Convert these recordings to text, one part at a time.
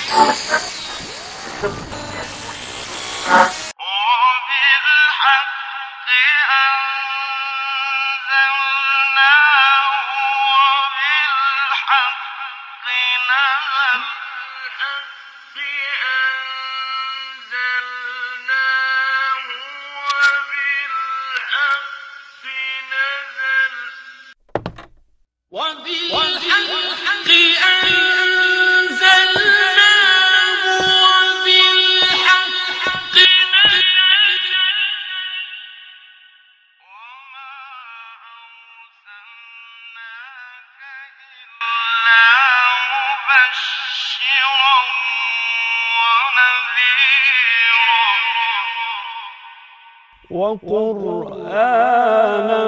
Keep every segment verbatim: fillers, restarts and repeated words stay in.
وقرآنا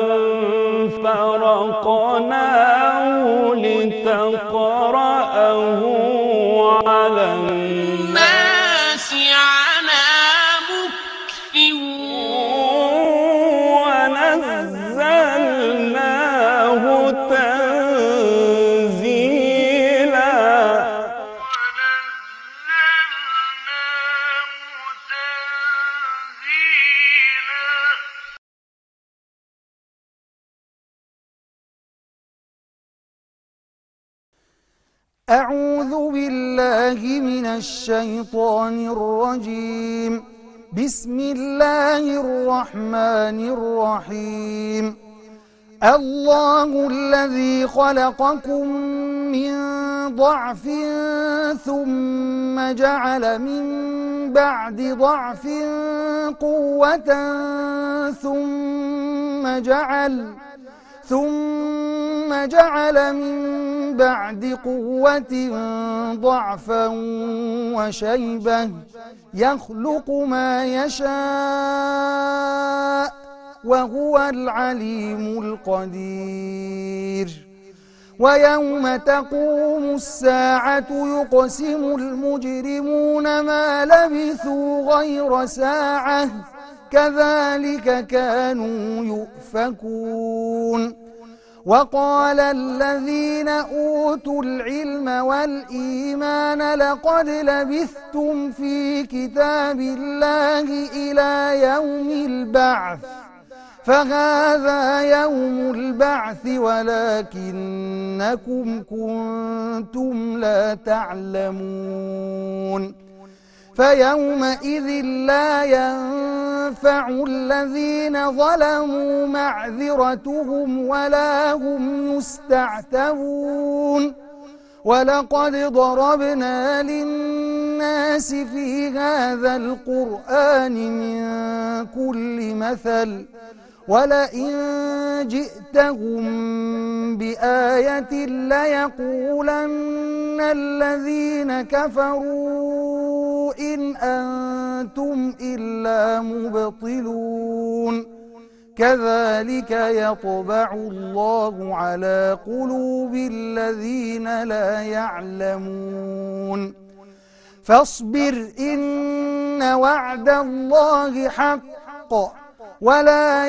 فرقناه لتقرأه على الناس على مكث ونزلناه تنزيلا أعوذ بالله من الشيطان الرجيم. بسم الله الرحمن الرحيم. الله الذي خلقكم من ضعف ثم جعل من بعد ضعف قوة ثم جعل ثم جعل من بعد قوة ضعفا وشيبة يخلق ما يشاء وهو العليم القدير. ويوم تقوم الساعة يقسم المجرمون ما لبثوا غير ساعة كذلك كانوا يؤفكون. وقال الذين أوتوا العلم والإيمان لقد لبثتم في كتاب الله إلى يوم البعث فهذا يوم البعث ولكنكم كنتم لا تعلمون. فيومئذ لا ينفع الذين ظلموا معذرتهم ولا هم يستعتبون. ولقد ضربنا للناس في هذا القرآن من كل مثل ولئن جئتهم بآية ليقولن الذين كفروا إن أنتم إلا مبطلون. كذلك يطبع الله على قلوب الذين لا يعلمون. فاصبر إن وعد الله حق ولا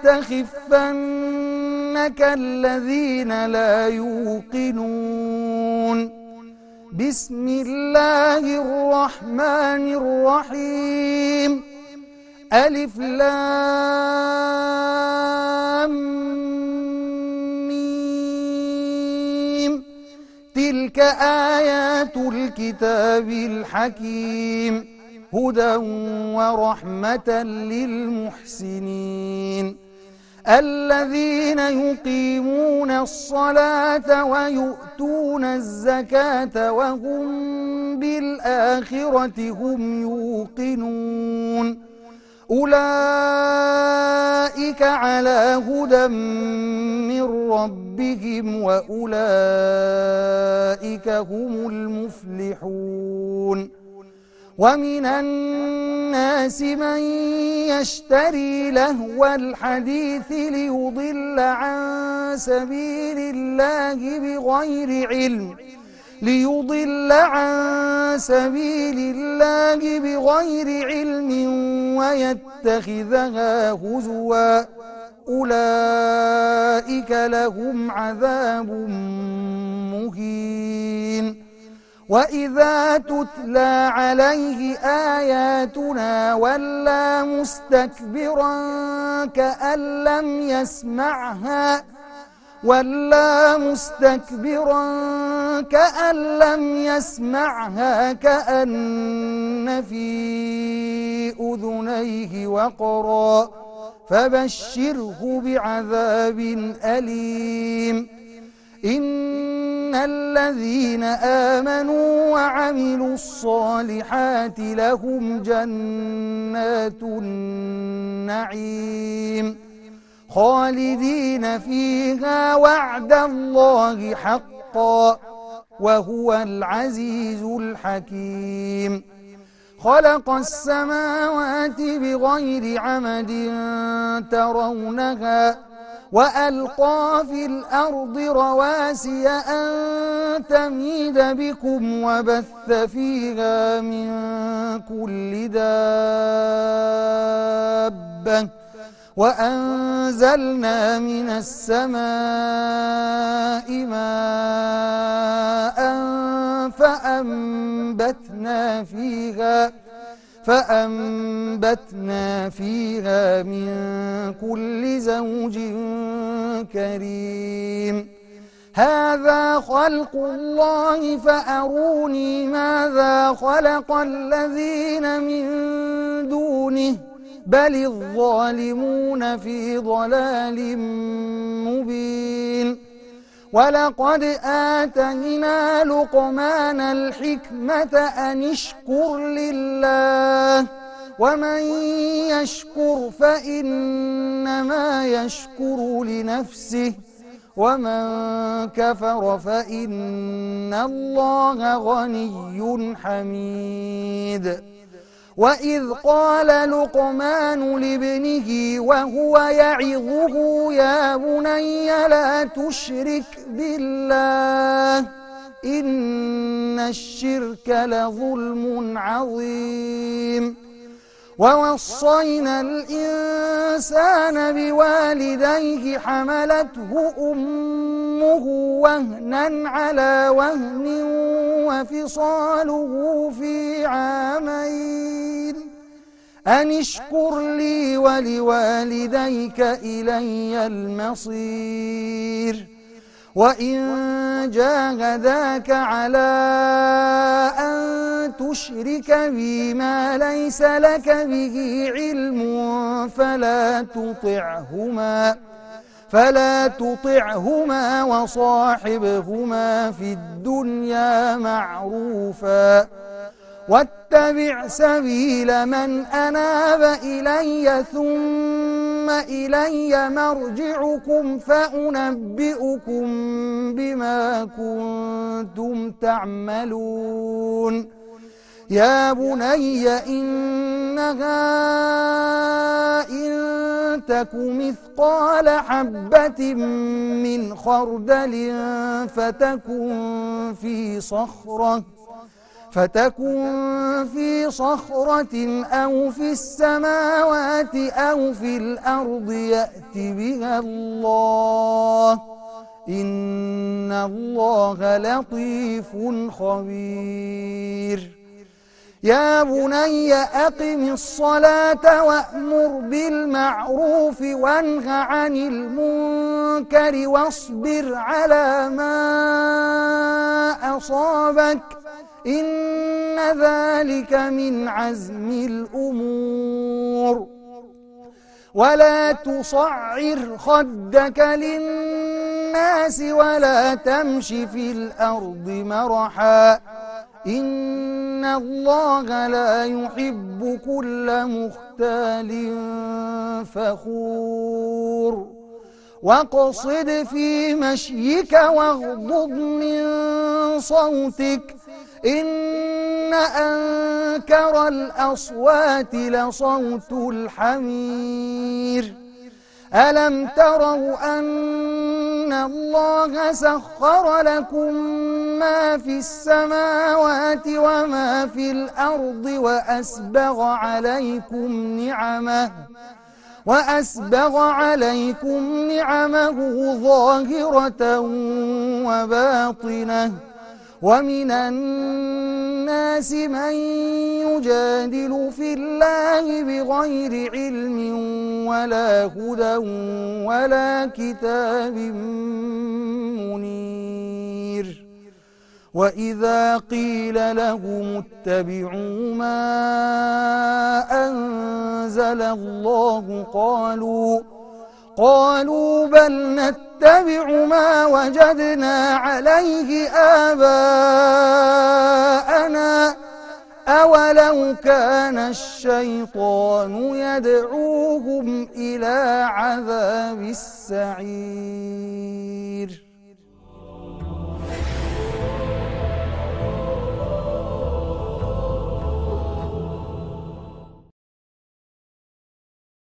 يستخفنك الذين لا يوقنون. بسم الله الرحمن الرحيم. ألف لام ميم. تلك آيات الكتاب الحكيم هدى ورحمة للمحسنين الذين يقيمون الصلاة ويؤتون الزكاة وهم بالآخرة هم يوقنون. أولئك على هدى من ربهم وأولئك هم المفلحون. ومن الناس من يشتري لهو الحديث ليضل عن سبيل الله بغير علم ليضل عن سبيل الله بغير علم ويتخذها هزوا أولئك لهم عذاب مهين. وإذا تتلى عليه آياتنا ولى مستكبرا كأن لم يسمعها ولى مستكبرا كأن لم يسمعها كأن في أذنيه وقرا فبشره بعذاب أليم إن الذين آمنوا وعملوا الصالحات لهم جنات النعيم خالدين فيها وعد الله حقا وهو العزيز الحكيم خلق السماوات بغير عمد ترونها وألقى في الأرض رواسي أن تميد بكم وبث فيها من كل دابة وأنزلنا من السماء ماء فأنبتنا فيها فأنبتنا فيها من كل زوج كريم هذا خلق الله فأروني ماذا خلق الذين من دونه بل الظالمون في ضلال مبين ولقد آتينا لقمان الحكمة أن اشكر لله ومن يشكر فإنما يشكر لنفسه ومن كفر فإن الله غني حميد وإذ قال لقمان لابنه وهو يعظه يا بني لا تشرك بالله إن الشرك لظلم عظيم ووصينا الإنسان بوالديه حملته أمه وهنا على وهن وفصاله في عامين أن اشكر لي ولوالديك إلي المصير وإن جاهداك على أن تشرك بي ما ليس لك به علم فلا تطعهما فلا تطعهما وصاحبهما في الدنيا معروفا واتبع سبيل من أناب إلي ثم إلي مرجعكم فأنبئكم بما كنتم تعملون يا بني إنها إن تك مثقال حبة من خردل فتكن في صخرة فتكن في صخرة أو في السماوات أو في الأرض يأت بها الله إن الله لطيف خبير يا بني أقم الصلاة وأمر بالمعروف وانه عن المنكر واصبر على ما أصابك إن ذلك من عزم الأمور ولا تصعر خدك للناس ولا تمش في الأرض مرحا إن الله لا يحب كل مختال فخور واقصد في مشيك واغضض من صوتك إن أنكر الأصوات لصوت الحمير ألم تروا أن الله سخر لكم ما في السماوات وما في الأرض وأسبغ عليكم نعمه وأسبغ عليكم نعمه ظاهرة وباطنة ومن الناس من يجادل في الله بغير علم ولا هدى ولا كتاب منير وإذا قيل لهم اتبعوا ما أنزل الله قالوا قالوا بل نتبع ما وجدنا عليه آباءنا أولو كان الشيطان يدعوهم إلى عذاب السعير